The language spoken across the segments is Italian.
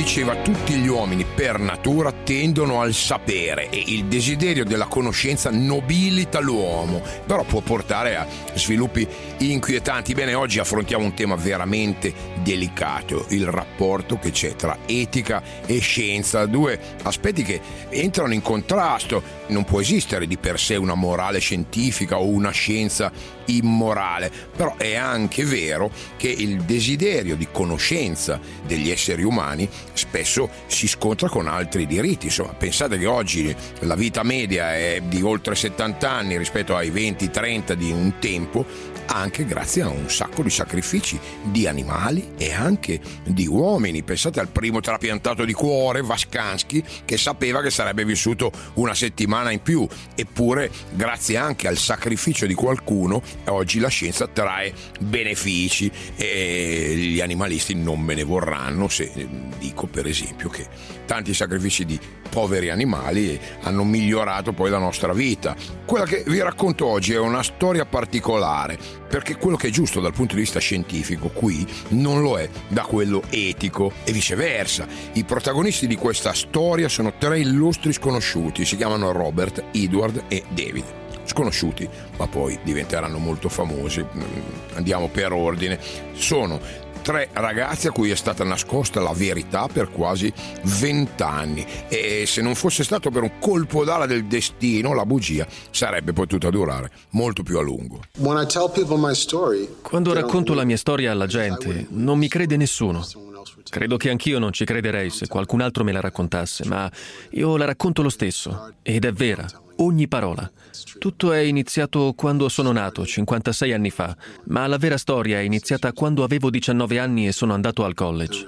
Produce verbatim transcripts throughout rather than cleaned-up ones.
diceva: tutti gli uomini per natura tendono al sapere e il desiderio della conoscenza nobilita l'uomo, però può portare a sviluppi inquietanti. Bene, oggi affrontiamo un tema veramente delicato, il rapporto che c'è tra etica e scienza, due aspetti che entrano in contrasto. Non può esistere di per sé una morale scientifica o una scienza immorale, però è anche vero che il desiderio di conoscenza degli esseri umani spesso si scontra con altri diritti. Insomma, pensate che oggi la vita media è di oltre settanta anni rispetto ai venti trenta di un tempo, anche grazie a un sacco di sacrifici di animali e anche di uomini. Pensate al primo trapiantato di cuore, Vaskansky, che sapeva che sarebbe vissuto una settimana in più, eppure grazie anche al sacrificio di qualcuno oggi la scienza trae benefici e gli animalisti non me ne vorranno se dico per esempio che tanti sacrifici di poveri animali hanno migliorato poi la nostra vita. Quella che vi racconto oggi è una storia particolare, perché quello che è giusto dal punto di vista scientifico qui non lo è da quello etico e viceversa. I protagonisti di questa storia sono tre illustri sconosciuti, si chiamano Robert, Edward e David. Sconosciuti, ma poi diventeranno molto famosi. Andiamo per ordine. Sono tre ragazzi a cui è stata nascosta la verità per quasi vent'anni e se non fosse stato per un colpo d'ala del destino, la bugia sarebbe potuta durare molto più a lungo. Quando racconto la mia storia alla gente, non mi crede nessuno. Credo che anch'io non ci crederei se qualcun altro me la raccontasse, ma io la racconto lo stesso ed è vera. Ogni parola. Tutto è iniziato quando sono nato, cinquantasei anni fa, ma la vera storia è iniziata quando avevo diciannove anni e sono andato al college.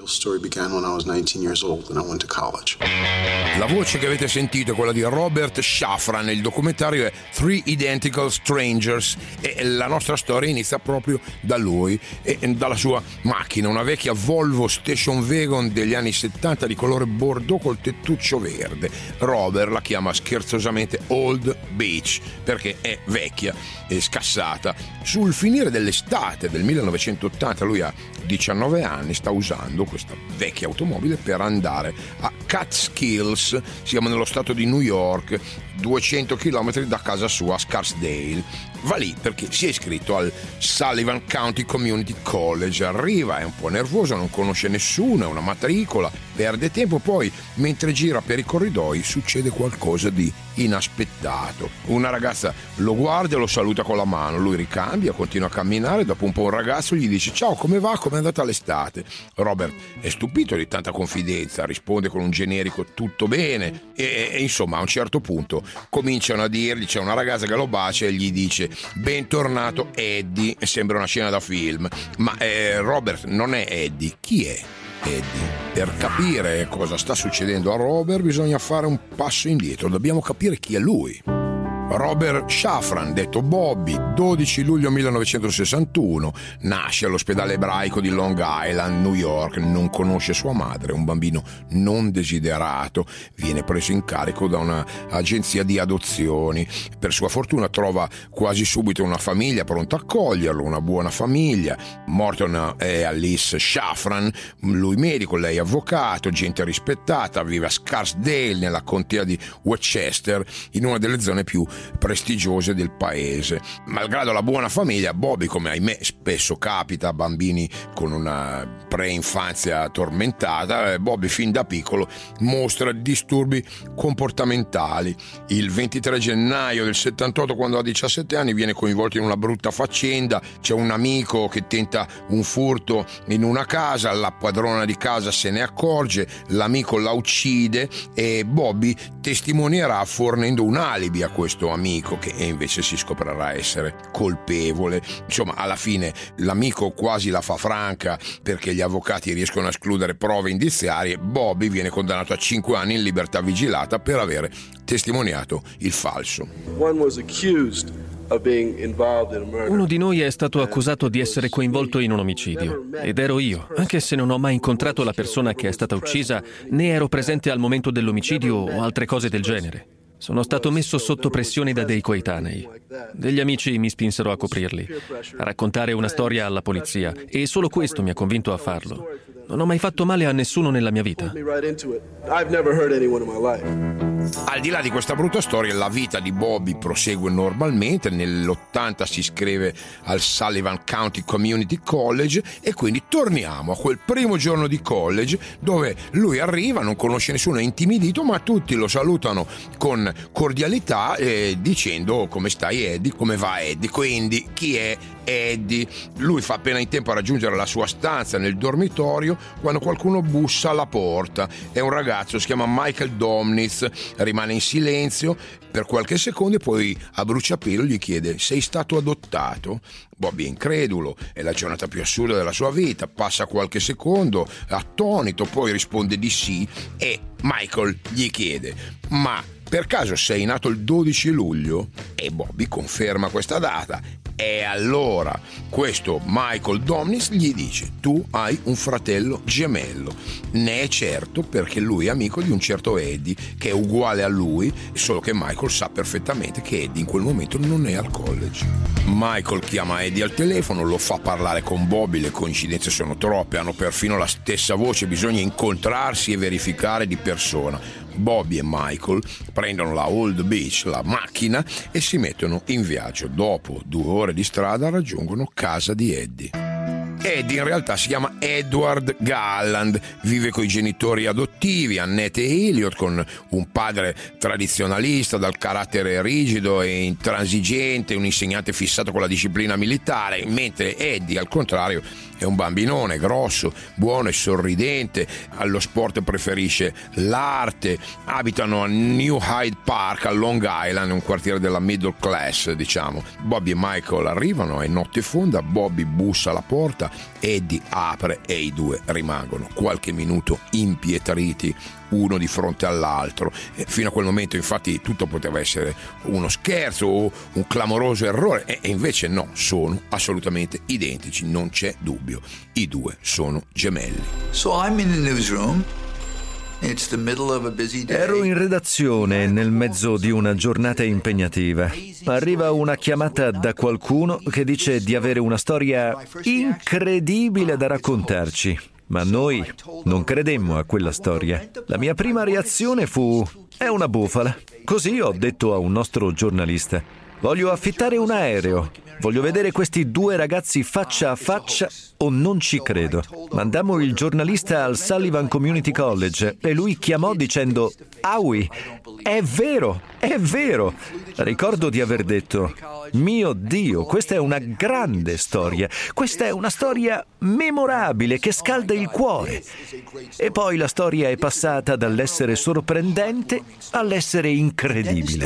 La voce che avete sentito è quella di Robert Shafran, il documentario è Three Identical Strangers e la nostra storia inizia proprio da lui e dalla sua macchina, una vecchia Volvo Station Wagon degli anni settanta di colore bordeaux col tettuccio verde. Robert la chiama scherzosamente Old Beach perché è vecchia e scassata. Sul finire dell'estate del millenovecentottanta lui ha diciannove anni, sta usando questa vecchia automobile per andare a Catskills, siamo nello stato di New York, duecento chilometri da casa sua a Scarsdale. Va lì perché si è iscritto al Sullivan County Community College. Arriva, è un po' nervoso, non conosce nessuno, è una matricola, perde tempo, poi mentre gira per i corridoi succede qualcosa di inaspettato. Una ragazza lo guarda e lo saluta con la mano, lui ricambia, continua a camminare, dopo un po' un ragazzo gli dice: ciao, come va? Com'è andata l'estate? Robert è stupito di tanta confidenza, risponde con un generico tutto bene e, e insomma a un certo punto cominciano a dirgli, c'è una ragazza che lo bacia e gli dice: bentornato Eddie. Sembra una scena da film, ma eh, Robert non è Eddie. Chi è Eddie? Per capire cosa sta succedendo a Robert bisogna fare un passo indietro, dobbiamo capire chi è lui. Robert Shafran, detto Bobby, dodici luglio millenovecentosessantuno, nasce all'ospedale ebraico di Long Island, New York, non conosce sua madre, un bambino non desiderato, viene preso in carico da un'agenzia di adozioni. Per sua fortuna trova quasi subito una famiglia pronta a accoglierlo, una buona famiglia. Morton e Alice Shafran, lui medico, lei avvocato, gente rispettata, vive a Scarsdale, nella contea di Westchester, in una delle zone più prestigiose del paese. Malgrado la buona famiglia, Bobby, come ahimè spesso capita a bambini con una preinfanzia tormentata, Bobby fin da piccolo mostra disturbi comportamentali. Il ventitré gennaio del settantotto, quando ha diciassette anni, viene coinvolto in una brutta faccenda. C'è un amico che tenta un furto in una casa, la padrona di casa se ne accorge, l'amico la uccide e Bobby testimonierà fornendo un alibi a questo amico che invece si scoprirà essere colpevole. Insomma, alla fine l'amico quasi la fa franca perché gli avvocati riescono a escludere prove indiziarie. Bobby viene condannato a cinque anni in libertà vigilata per avere testimoniato il falso. Uno di noi è stato accusato di essere coinvolto in un omicidio ed ero io, anche se non ho mai incontrato la persona che è stata uccisa né ero presente al momento dell'omicidio o altre cose del genere. Sono stato messo sotto pressione da dei coetanei. Degli amici mi spinsero a coprirli, a raccontare una storia alla polizia, e solo questo mi ha convinto a farlo. Non ho mai fatto male a nessuno nella mia vita. Al di là di questa brutta storia, la vita di Bobby prosegue normalmente. Nell'ottanta si iscrive al Sullivan County Community College e quindi torniamo a quel primo giorno di college dove lui arriva, non conosce nessuno, è intimidito, ma tutti lo salutano con cordialità eh, dicendo: come stai Eddie? Come va Eddie? Quindi chi è Eddie? Lui fa appena in tempo a raggiungere la sua stanza nel dormitorio quando qualcuno bussa alla porta. È un ragazzo, si chiama Michael Domnitz, rimane in silenzio per qualche secondo e poi a bruciapelo gli chiede: sei stato adottato? Bobby è incredulo, è la giornata più assurda della sua vita, passa qualche secondo attonito, poi risponde di sì e Michael gli chiede: ma per caso sei nato il dodici luglio? E Bobby conferma questa data. E allora questo Michael Domnitz gli dice: tu hai un fratello gemello. Ne è certo perché lui è amico di un certo Eddie che è uguale a lui, solo che Michael sa perfettamente che Eddie in quel momento non è al college. Michael chiama Eddie al telefono, lo fa parlare con Bobby, le coincidenze sono troppe, hanno perfino la stessa voce, bisogna incontrarsi e verificare di persona. Bobby e Michael prendono la Old Beach, la macchina, e si mettono in viaggio. Dopo due ore di strada raggiungono casa di Eddie. Eddie in realtà si chiama Edward Galland, vive coi genitori adottivi Annette e Elliot, con un padre tradizionalista dal carattere rigido e intransigente, un insegnante fissato con la disciplina militare, mentre Eddie al contrario è un bambinone grosso, buono e sorridente, allo sport preferisce l'arte, abitano a New Hyde Park a Long Island, un quartiere della middle class diciamo. Bobby e Michael arrivano, è notte fonda, Bobby bussa alla porta, Eddie apre e i due rimangono qualche minuto impietriti uno di fronte all'altro. E fino a quel momento infatti tutto poteva essere uno scherzo o un clamoroso errore e invece no, sono assolutamente identici, non c'è dubbio, i due sono gemelli. So I'm in the newsroom. It's the middle of a busy day. Ero in redazione nel mezzo di una giornata impegnativa. Arriva una chiamata da qualcuno che dice di avere una storia incredibile da raccontarci. Ma noi non credemmo a quella storia. La mia prima reazione fu: è una bufala. Così ho detto a un nostro giornalista: voglio affittare un aereo, voglio vedere questi due ragazzi faccia a faccia o non ci credo. Mandammo il giornalista al Sullivan Community College e lui chiamò dicendo: Aui, è vero, è vero. Ricordo di aver detto: mio Dio, questa è una grande storia, questa è una storia memorabile che scalda il cuore. E poi la storia è passata dall'essere sorprendente all'essere incredibile.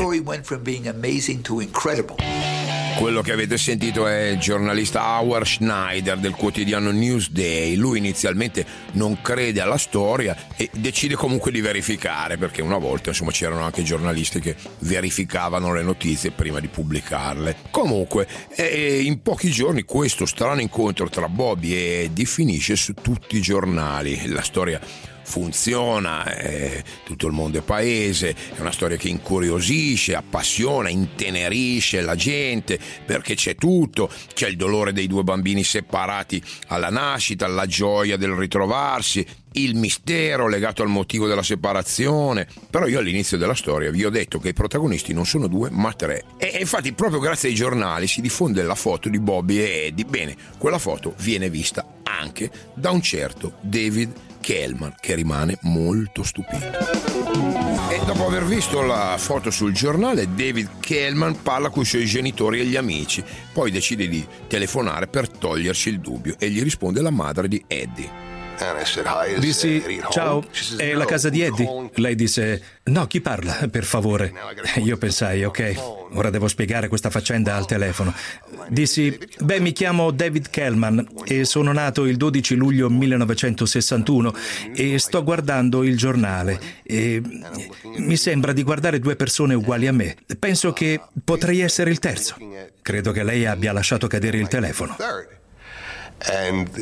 Quello che avete sentito è il giornalista Howard Schneider del quotidiano Newsday. Lui inizialmente non crede alla storia e decide comunque di verificare, perché una volta insomma c'erano anche giornalisti che verificavano le notizie prima di pubblicarle. Comunque eh, in pochi giorni questo strano incontro tra Bobby e Eddie finisce su tutti i giornali. La storia funziona, eh, tutto il mondo è paese, è una storia che incuriosisce, appassiona, intenerisce la gente, perché c'è tutto, c'è il dolore dei due bambini separati alla nascita, la gioia del ritrovarsi, il mistero legato al motivo della separazione. Però io all'inizio della storia vi ho detto che i protagonisti non sono due ma tre, e infatti proprio grazie ai giornali si diffonde la foto di Bobby e Eddie. Bene, quella foto viene vista anche da un certo David Kellman, che rimane molto stupito. E dopo aver visto la foto sul giornale, David Kellman parla con i suoi genitori e gli amici, poi decide di telefonare per togliersi il dubbio e gli risponde la madre di Eddie. Dissi: ciao, è la casa di Eddie? Lei disse: no, chi parla, per favore? Io pensai: ok, ora devo spiegare questa faccenda al telefono. Dissi: beh, mi chiamo David Kellman e sono nato il dodici luglio millenovecentosessantuno e sto guardando il giornale e mi sembra di guardare due persone uguali a me. Penso che potrei essere il terzo. Credo che lei abbia lasciato cadere il telefono.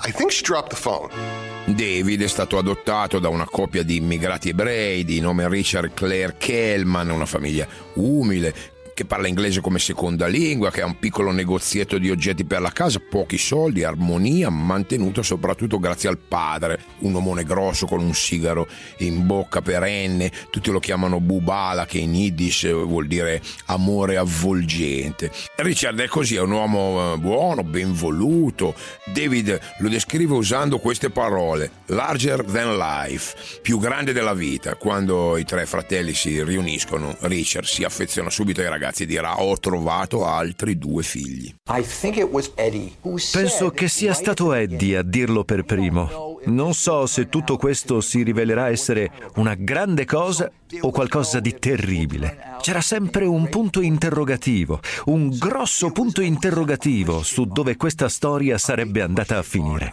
I think she dropped the phone. David è stato adottato da una coppia di immigrati ebrei di nome Richard Claire Kellman, una famiglia umile che parla inglese come seconda lingua, che ha un piccolo negozietto di oggetti per la casa, pochi soldi, armonia, mantenuto soprattutto grazie al padre, un omone grosso con un sigaro in bocca perenne. Tutti lo chiamano Bubala, che in Yiddish vuol dire amore avvolgente. Richard è così, è un uomo buono, ben voluto. David lo descrive usando queste parole: larger than life, più grande della vita. Quando i tre fratelli si riuniscono, Richard si affeziona subito ai ragazzi e dirà: ho trovato altri due figli. Penso che sia stato Eddie a dirlo per primo. Non so se tutto questo si rivelerà essere una grande cosa o qualcosa di terribile. C'era sempre un punto interrogativo, un grosso punto interrogativo su dove questa storia sarebbe andata a finire.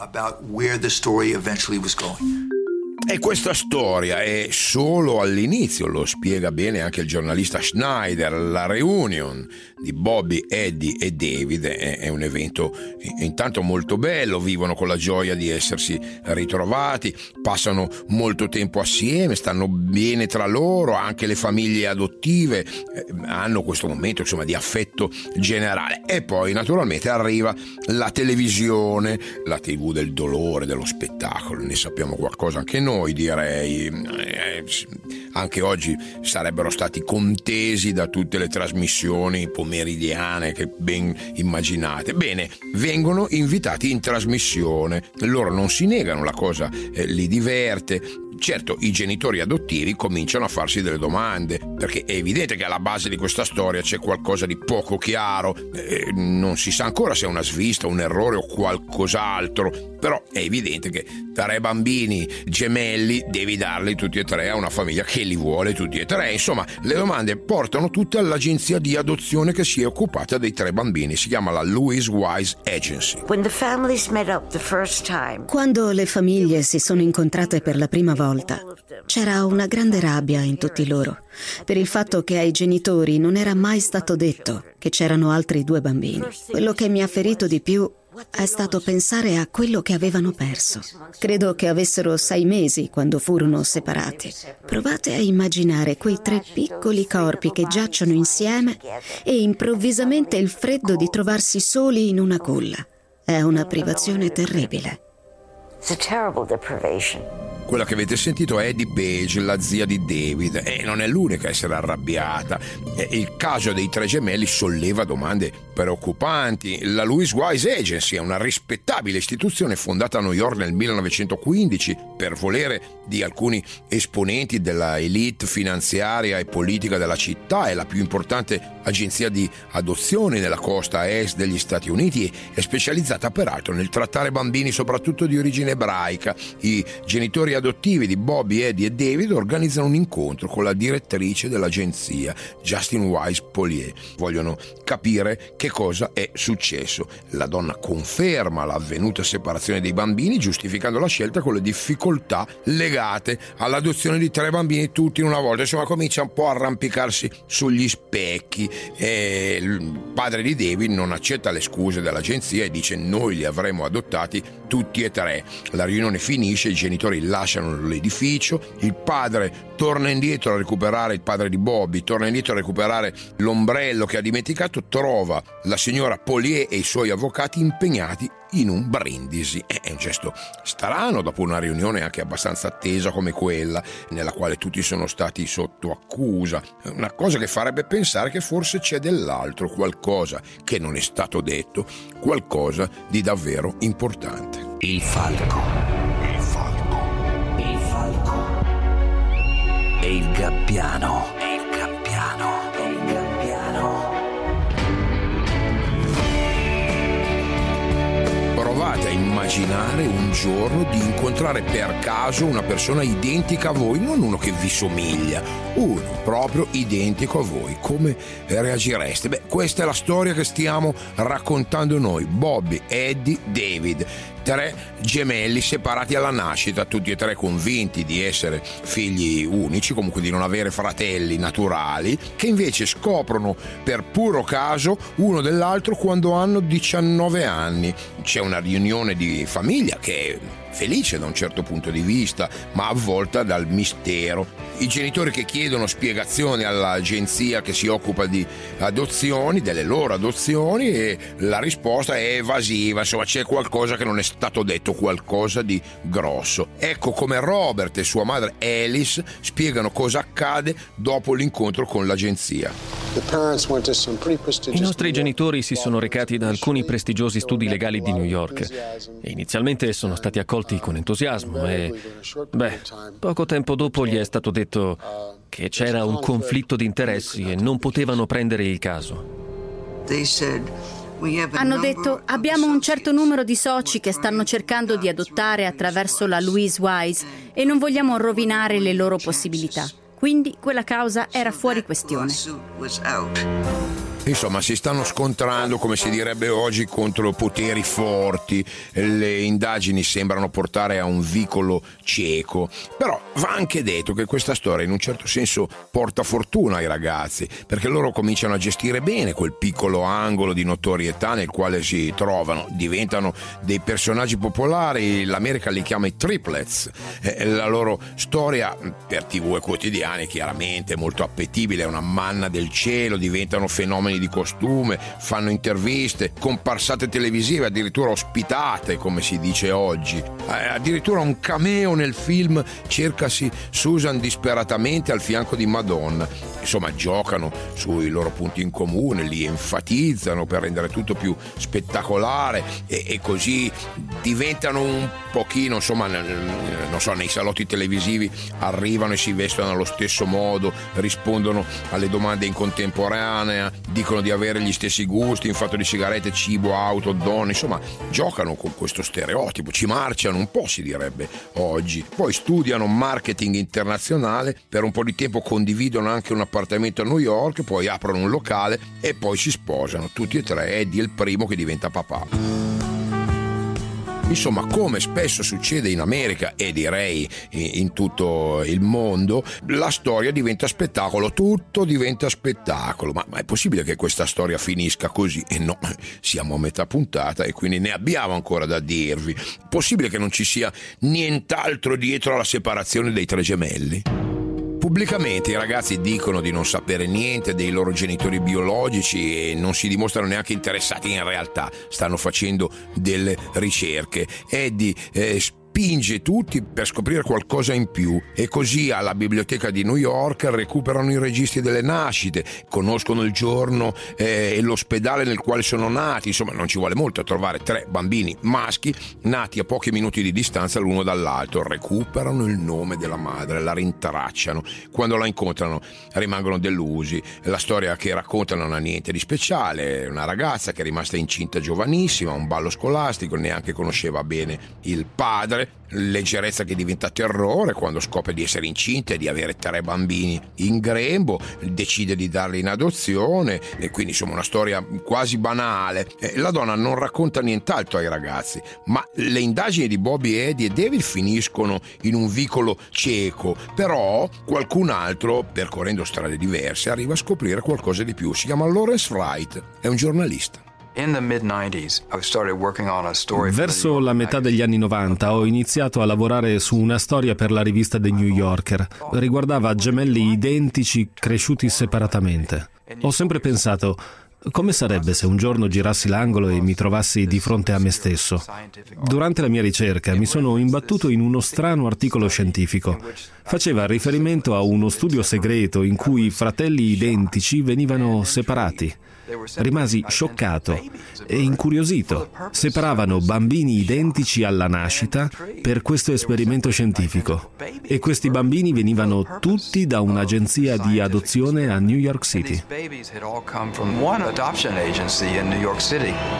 E questa storia è solo all'inizio, lo spiega bene anche il giornalista Schneider. La reunion di Bobby, Eddie e David è un evento intanto molto bello, vivono con la gioia di essersi ritrovati, passano molto tempo assieme, stanno bene tra loro, anche le famiglie adottive hanno questo momento, insomma, di affetto generale. E poi naturalmente arriva la televisione, la tivù del dolore, dello spettacolo, ne sappiamo qualcosa anche noi. Noi direi eh, anche oggi sarebbero stati contesi da tutte le trasmissioni pomeridiane che ben immaginate. Bene, vengono invitati in trasmissione, loro non si negano, la cosa eh, li diverte. Certo, i genitori adottivi cominciano a farsi delle domande, perché è evidente che alla base di questa storia c'è qualcosa di poco chiaro, eh, non si sa ancora se è una svista, un errore o qualcos'altro, però è evidente che tre bambini gemelli devi darli tutti e tre a una famiglia che li vuole tutti e tre. Insomma, le domande portano tutte all'agenzia di adozione che si è occupata dei tre bambini, si chiama la Louise Wise Agency. Quando le famiglie si sono incontrate per la prima volta, c'era una grande rabbia in tutti loro per il fatto che ai genitori non era mai stato detto che c'erano altri due bambini. Quello che mi ha ferito di più è stato pensare a quello che avevano perso. Credo che avessero sei mesi quando furono separati. Provate a immaginare quei tre piccoli corpi che giacciono insieme e improvvisamente il freddo di trovarsi soli in una culla. È una privazione terribile. It's a terrible deprivation. Quella che avete sentito è Eddie Page, la zia di David, e non è l'unica a essere arrabbiata. Il caso dei tre gemelli solleva domande preoccupanti. La Louise Wise Agency è una rispettabile istituzione fondata a New York nel millenovecentoquindici per volere di alcuni esponenti della elite finanziaria e politica della città. È la più importante agenzia di adozioni nella costa est degli Stati Uniti e è specializzata peraltro nel trattare bambini soprattutto di origine ebraica. I genitori adottivi di Bobby, Eddie e David organizzano un incontro con la direttrice dell'agenzia, Justin Wise Polier. Vogliono capire che cosa è successo. La donna conferma l'avvenuta separazione dei bambini, giustificando la scelta con le difficoltà legate all'adozione di tre bambini tutti in una volta. Insomma, comincia un po' a arrampicarsi sugli specchi e il padre di David non accetta le scuse dell'agenzia e dice: noi li avremmo adottati tutti e tre. La riunione finisce, i genitori lasciano l'edificio, il padre torna indietro a recuperare, il padre di Bobby torna indietro a recuperare l'ombrello che ha dimenticato, trova la signora Polier e i suoi avvocati impegnati in un brindisi. È un gesto strano dopo una riunione anche abbastanza attesa come quella, nella quale tutti sono stati sotto accusa, una cosa che farebbe pensare che forse c'è dell'altro, qualcosa che non è stato detto, qualcosa di davvero importante. Il falco, il falco, il falco e il gabbiano, e il gabbiano, e il gabbiano. Provate a immaginare un giorno di incontrare per caso una persona identica a voi, non uno che vi somiglia, uno proprio identico a voi. Come reagireste? Beh, questa è la storia che stiamo raccontando noi, Bobby, Eddie, David. tre gemelli separati alla nascita, tutti e tre convinti di essere figli unici, comunque di non avere fratelli naturali, che invece scoprono per puro caso uno dell'altro quando hanno diciannove anni. C'è una riunione di famiglia che è felice da un certo punto di vista, ma avvolta dal mistero. I genitori che chiedono spiegazioni all'agenzia che si occupa di adozioni, delle loro adozioni, e la risposta è evasiva, insomma c'è qualcosa che non è stato detto, qualcosa di grosso. Ecco come Robert e sua madre Alice spiegano cosa accade dopo l'incontro con l'agenzia. I nostri genitori si sono recati da alcuni prestigiosi studi legali di New York e inizialmente sono stati accolti con entusiasmo e, beh, poco tempo dopo gli è stato detto che c'era un conflitto di interessi e non potevano prendere il caso. Hanno detto: abbiamo un certo numero di soci che stanno cercando di adottare attraverso la Louise Wise e non vogliamo rovinare le loro possibilità. Quindi quella causa era fuori questione. Insomma, si stanno scontrando, come si direbbe oggi, contro poteri forti. Le indagini sembrano portare a un vicolo cieco. Però va anche detto che questa storia in un certo senso porta fortuna ai ragazzi, perché loro cominciano a gestire bene quel piccolo angolo di notorietà nel quale si trovano. Diventano dei personaggi popolari, l'America li chiama i triplets. Eh, la loro storia per tivù e quotidiani chiaramente è molto appetibile, è una manna del cielo, diventano fenomeni di costume, fanno interviste, comparsate televisive, addirittura ospitate, come si dice oggi. Eh, addirittura un cameo nel film Cercasi Susan disperatamente al fianco di Madonna. Insomma, giocano sui loro punti in comune, li enfatizzano per rendere tutto più spettacolare e, e così diventano un pochino, insomma, non so, nei salotti televisivi arrivano e si vestono allo stesso modo, rispondono alle domande in contemporanea, dicono di avere gli stessi gusti in fatto di sigarette, cibo, auto, donne, insomma giocano con questo stereotipo, ci marciano un po', si direbbe oggi. Poi studiano marketing internazionale, per un po' di tempo condividono anche un appartamento a New York, poi aprono un locale e poi si sposano tutti e tre. Eddie è il primo che diventa papà. Insomma, come spesso succede in America e direi in tutto il mondo, la storia diventa spettacolo, tutto diventa spettacolo. Ma, ma è possibile che questa storia finisca così? E no, siamo a metà puntata e quindi ne abbiamo ancora da dirvi. Possibile che non ci sia nient'altro dietro alla separazione dei tre gemelli? Pubblicamente i ragazzi dicono di non sapere niente dei loro genitori biologici e non si dimostrano neanche interessati in realtà, stanno facendo delle ricerche. Eddie eh, spinge tutti per scoprire qualcosa in più e così alla biblioteca di New York recuperano i registri delle nascite, conoscono il giorno eh, e l'ospedale nel quale sono nati. Insomma, non ci vuole molto a trovare tre bambini maschi nati a pochi minuti di distanza l'uno dall'altro. Recuperano il nome della madre, la rintracciano. Quando la incontrano rimangono delusi. La storia che raccontano non ha niente di speciale. Una ragazza che è rimasta incinta giovanissima, un ballo scolastico, neanche conosceva bene il padre. Leggerezza che diventa terrore quando scopre di essere incinta e di avere tre bambini in grembo, decide di darli in adozione e quindi insomma una storia quasi banale. La donna non racconta nient'altro ai ragazzi, ma le indagini di Bobby, Eddie e David finiscono in un vicolo cieco. Però qualcun altro, percorrendo strade diverse, arriva a scoprire qualcosa di più. Si chiama Lawrence Wright, è un giornalista. Verso la metà degli anni novanta ho iniziato a lavorare su una storia per la rivista The New Yorker. Riguardava gemelli identici cresciuti separatamente. Ho sempre pensato: come sarebbe se un giorno girassi l'angolo e mi trovassi di fronte a me stesso? Durante la mia ricerca mi sono imbattuto in uno strano articolo scientifico. Faceva riferimento a uno studio segreto in cui fratelli identici venivano separati. Rimasi scioccato e incuriosito. Separavano bambini identici alla nascita per questo esperimento scientifico e questi bambini venivano tutti da un'agenzia di adozione a New York City.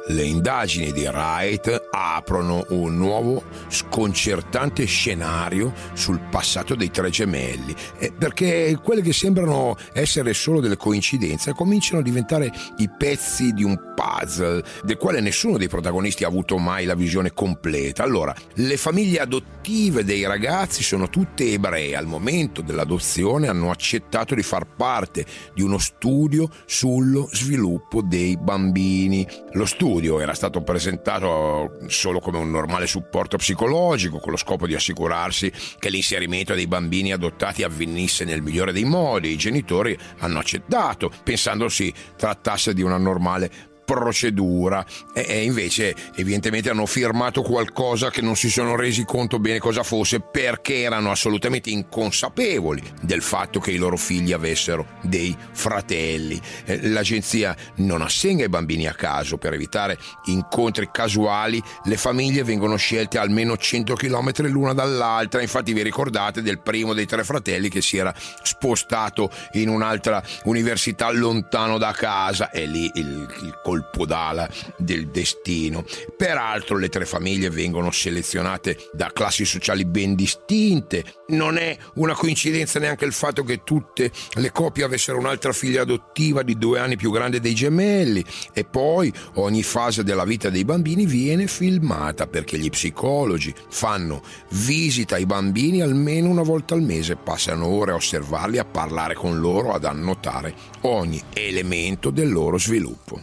Le indagini di Wright aprono un nuovo sconcertante scenario sul passato dei tre gemelli, eh, perché quelle che sembrano essere solo delle coincidenze cominciano a diventare i pezzi di un puzzle del quale nessuno dei protagonisti ha avuto mai la visione completa. Allora, le famiglie adottive dei ragazzi sono tutte ebree. Al momento dell'adozione hanno accettato di far parte di uno studio sullo sviluppo dei bambini. Lo studio era stato presentato solo come un normale supporto psicologico, con lo scopo di assicurarsi che l'inserimento dei bambini adottati avvenisse nel migliore dei modi. I genitori hanno accettato, pensando si trattasse di una normale procedura, e invece evidentemente hanno firmato qualcosa che non si sono resi conto bene cosa fosse, perché erano assolutamente inconsapevoli del fatto che i loro figli avessero dei fratelli. L'agenzia non assegna i bambini a caso. Per evitare incontri casuali, le famiglie vengono scelte a almeno cento chilometri l'una dall'altra. Infatti vi ricordate del primo dei tre fratelli che si era spostato in un'altra università lontano da casa, e lì il, il colpo d'ala del destino. Peraltro le tre famiglie vengono selezionate da classi sociali ben distinte. Non è una coincidenza neanche il fatto che tutte le coppie avessero un'altra figlia adottiva di due anni più grande dei gemelli. E poi ogni fase della vita dei bambini viene filmata, perché gli psicologi fanno visita ai bambini almeno una volta al mese, passano ore a osservarli, a parlare con loro, ad annotare ogni elemento del loro sviluppo.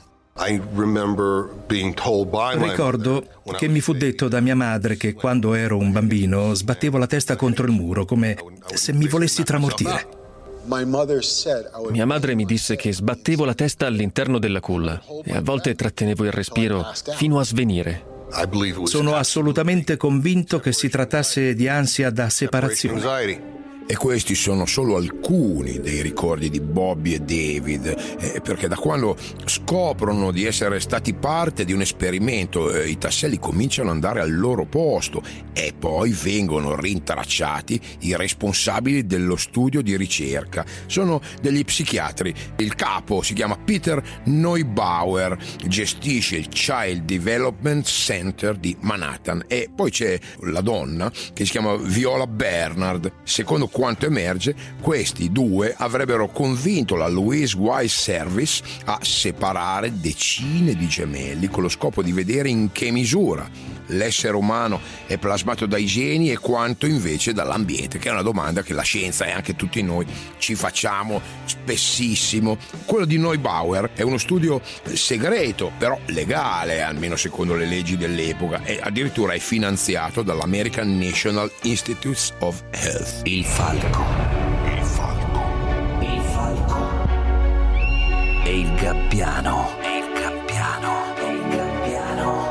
Ricordo che mi fu detto da mia madre che quando ero un bambino sbattevo la testa contro il muro come se mi volessi tramortire. Mia madre mi disse che sbattevo la testa all'interno della culla e a volte trattenevo il respiro fino a svenire. Sono assolutamente convinto che si trattasse di ansia da separazione. E questi sono solo alcuni dei ricordi di Bobby e David, eh, perché da quando scoprono di essere stati parte di un esperimento, eh, i tasselli cominciano ad andare al loro posto, e poi vengono rintracciati i responsabili dello studio di ricerca. Sono degli psichiatri. Il capo si chiama Peter Neubauer, gestisce il Child Development Center di Manhattan, e poi c'è la donna che si chiama Viola Bernard. Secondo quanto emerge, questi due avrebbero convinto la Louise Wise Service a separare decine di gemelli con lo scopo di vedere in che misura l'essere umano è plasmato dai geni e quanto invece dall'ambiente, che è una domanda che la scienza e anche tutti noi ci facciamo spessissimo. Quello di Neubauer è uno studio segreto, però legale, almeno secondo le leggi dell'epoca, e addirittura è finanziato dall'American National Institutes of Health. Il falco. Il falco. Il falco. E il gabbiano. E il gabbiano. E il gabbiano.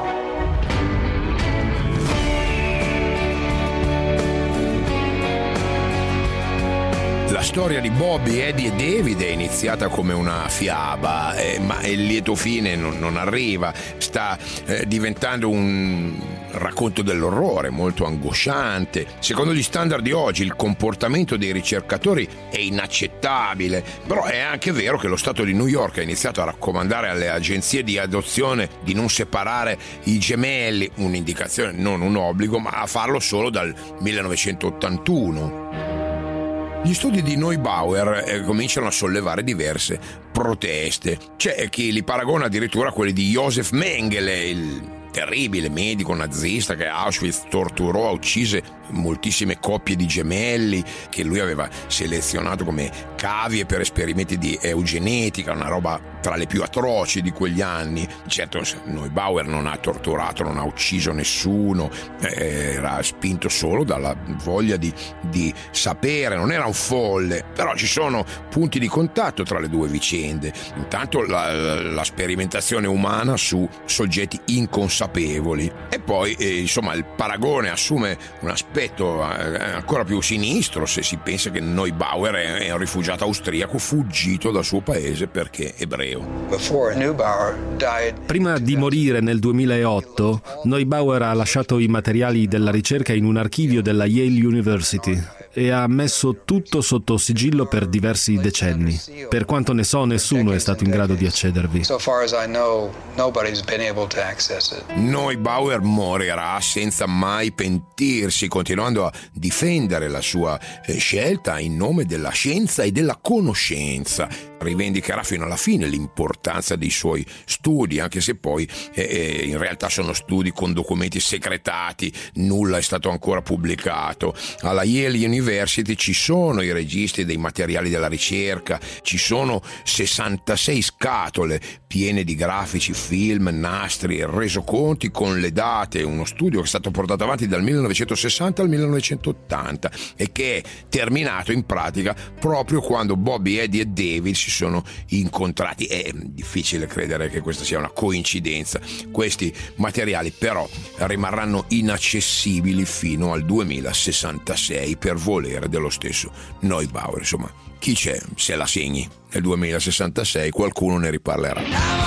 La storia di Bobby, Eddie e David è iniziata come una fiaba, eh, ma il lieto fine non, non arriva. Sta eh, diventando un racconto dell'orrore molto angosciante. Secondo gli standard di oggi il comportamento dei ricercatori è inaccettabile, però è anche vero che lo Stato di New York ha iniziato a raccomandare alle agenzie di adozione di non separare i gemelli, un'indicazione, non un obbligo, ma a farlo solo dal millenovecentottantuno. Gli studi di Neubauer eh, cominciano a sollevare diverse proteste. C'è chi li paragona addirittura a quelli di Josef Mengele, il terribile medico nazista che a Auschwitz torturò, uccise moltissime coppie di gemelli che lui aveva selezionato come cavie per esperimenti di eugenetica, una roba tra le più atroci di quegli anni. Certo, Neubauer non ha torturato, non ha ucciso nessuno, era spinto solo dalla voglia di, di sapere, non era un folle, però ci sono punti di contatto tra le due vicende. Intanto la, la sperimentazione umana su soggetti inconsapevoli, e poi eh, insomma il paragone assume un aspetto eh, ancora più sinistro se si pensa che Neubauer è, è un rifugiato austriaco fuggito dal suo paese perché ebreo. Prima di morire nel duemilaotto, Neubauer ha lasciato i materiali della ricerca in un archivio della Yale University e ha messo tutto sotto sigillo per diversi decenni. Per quanto ne so, nessuno è stato in grado di accedervi. Neubauer morirà senza mai pentirsi, continuando a difendere la sua eh, scelta in nome della scienza e della conoscenza. Rivendicherà fino alla fine l'importanza dei suoi studi, anche se poi eh, in realtà sono studi con documenti segretati, nulla è stato ancora pubblicato. Alla Yale University ci sono i registri dei materiali della ricerca, ci sono sessantasei scatole piene di grafici, film, nastri e resoconti con le date, uno studio che è stato portato avanti dal millenovecentosessanta al millenovecentottanta e che è terminato in pratica proprio quando Bobby, Eddie e David si sono incontrati. È difficile credere che questa sia una coincidenza. Questi materiali però rimarranno inaccessibili fino al duemilasessantasei per volere dello stesso Neubauer. Insomma, chi c'è se la segni nel duemilasessantasei, qualcuno ne riparlerà.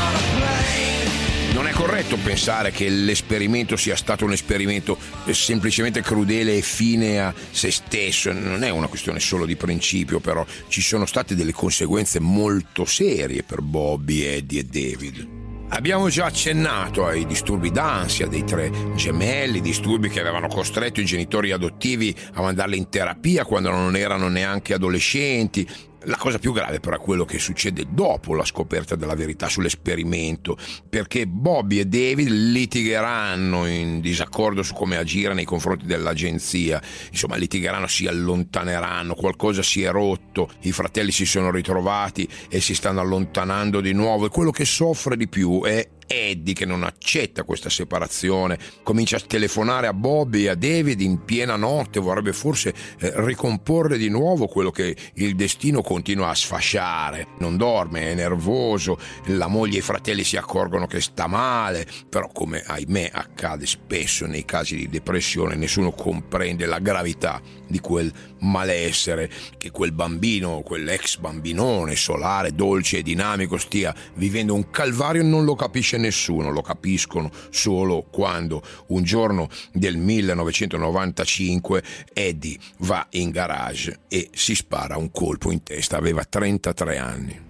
Non è corretto pensare che l'esperimento sia stato un esperimento semplicemente crudele e fine a se stesso. Non è una questione solo di principio, però ci sono state delle conseguenze molto serie per Bobby, Eddie e David. Abbiamo già accennato ai disturbi d'ansia dei tre gemelli, disturbi che avevano costretto i genitori adottivi a mandarli in terapia quando non erano neanche adolescenti. La cosa più grave però è quello che succede dopo la scoperta della verità sull'esperimento, perché Bobby e David litigheranno in disaccordo su come agire nei confronti dell'agenzia. Insomma, litigheranno, si allontaneranno, qualcosa si è rotto, i fratelli si sono ritrovati e si stanno allontanando di nuovo, e quello che soffre di più è Eddie, che non accetta questa separazione. Comincia a telefonare a Bobby e a David in piena notte, vorrebbe forse eh, ricomporre di nuovo quello che il destino continua a sfasciare. Non dorme, è nervoso, la moglie e i fratelli si accorgono che sta male, però come ahimè accade spesso nei casi di depressione, nessuno comprende la gravità di quel malessere che quel bambino, quell'ex bambinone solare, dolce e dinamico stia vivendo un calvario. Non lo capisce nessuno, lo capiscono solo quando un giorno del millenovecentonovantacinque Eddie va in garage e si spara un colpo in testa. Aveva trentatré anni.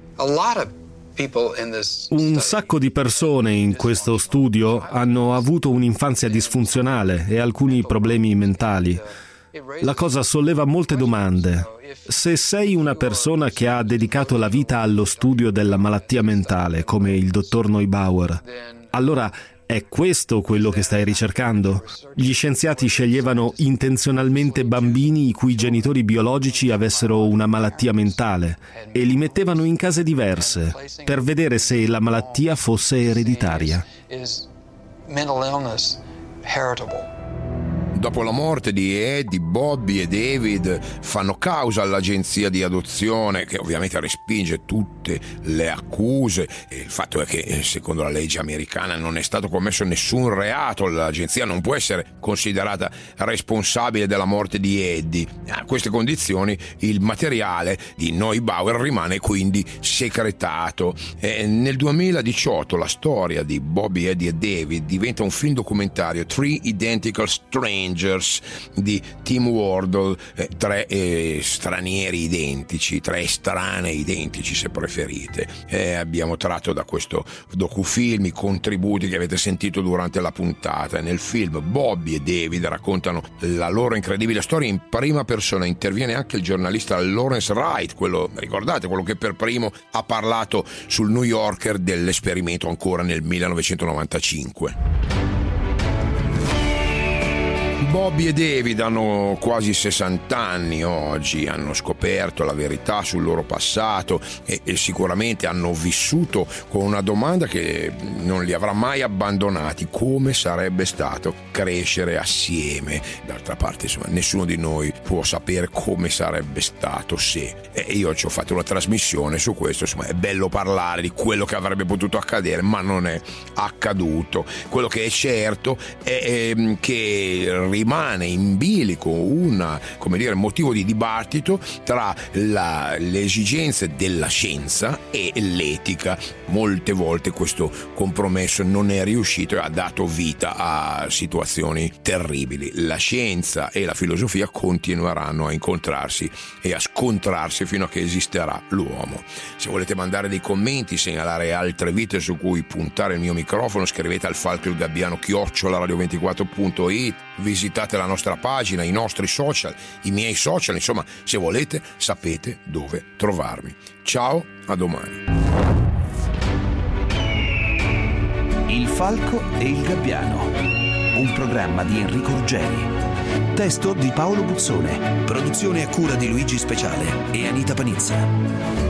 Un sacco di persone in questo studio hanno avuto un'infanzia disfunzionale e alcuni problemi mentali. La cosa solleva molte domande. Se sei una persona che ha dedicato la vita allo studio della malattia mentale, come il dottor Neubauer, allora è questo quello che stai ricercando? Gli scienziati sceglievano intenzionalmente bambini i cui genitori biologici avessero una malattia mentale e li mettevano in case diverse per vedere se la malattia fosse ereditaria. Dopo la morte di Eddie, Bobby e David fanno causa all'agenzia di adozione, che ovviamente respinge tutte le accuse. E il fatto è che secondo la legge americana non è stato commesso nessun reato, l'agenzia non può essere considerata responsabile della morte di Eddie. A queste condizioni il materiale di Neubauer rimane quindi segretato. E nel duemiladiciotto la storia di Bobby, Eddie e David diventa un film documentario, Three Identical Strangers, di Tim Wardle, eh, tre eh, stranieri identici, tre estranei identici se preferite. Eh, abbiamo tratto da questo docufilm i contributi che avete sentito durante la puntata. Nel film Bobby e David raccontano la loro incredibile storia in prima persona. Interviene anche il giornalista Lawrence Wright, quello, ricordate, quello che per primo ha parlato sul New Yorker dell'esperimento ancora nel millenovecentonovantacinque. Bobby e David hanno quasi sessanta anni oggi, hanno scoperto la verità sul loro passato e, e sicuramente hanno vissuto con una domanda che non li avrà mai abbandonati: come sarebbe stato crescere assieme? D'altra parte, insomma, nessuno di noi può sapere come sarebbe stato se. E io ci ho fatto una trasmissione su questo, insomma, è bello parlare di quello che avrebbe potuto accadere, ma non è accaduto. Quello che è certo è, è che rimane in bilico un, come dire, motivo di dibattito tra la, le esigenze della scienza e l'etica. Molte volte questo compromesso non è riuscito e ha dato vita a situazioni terribili. La scienza e la filosofia continueranno a incontrarsi e a scontrarsi fino a che esisterà l'uomo. Se volete mandare dei commenti, segnalare altre vite su cui puntare il mio microfono, scrivete al falco il gabbiano chiocciola radio ventiquattro punto it, visitate la nostra pagina, i nostri social, i miei social, insomma, se volete sapete dove trovarmi. Ciao, a domani. Il falco e il gabbiano, un programma di Enrico Ruggeri. Testo di Paolo Buzzone, produzione a cura di Luigi Speciale e Anita Panizza.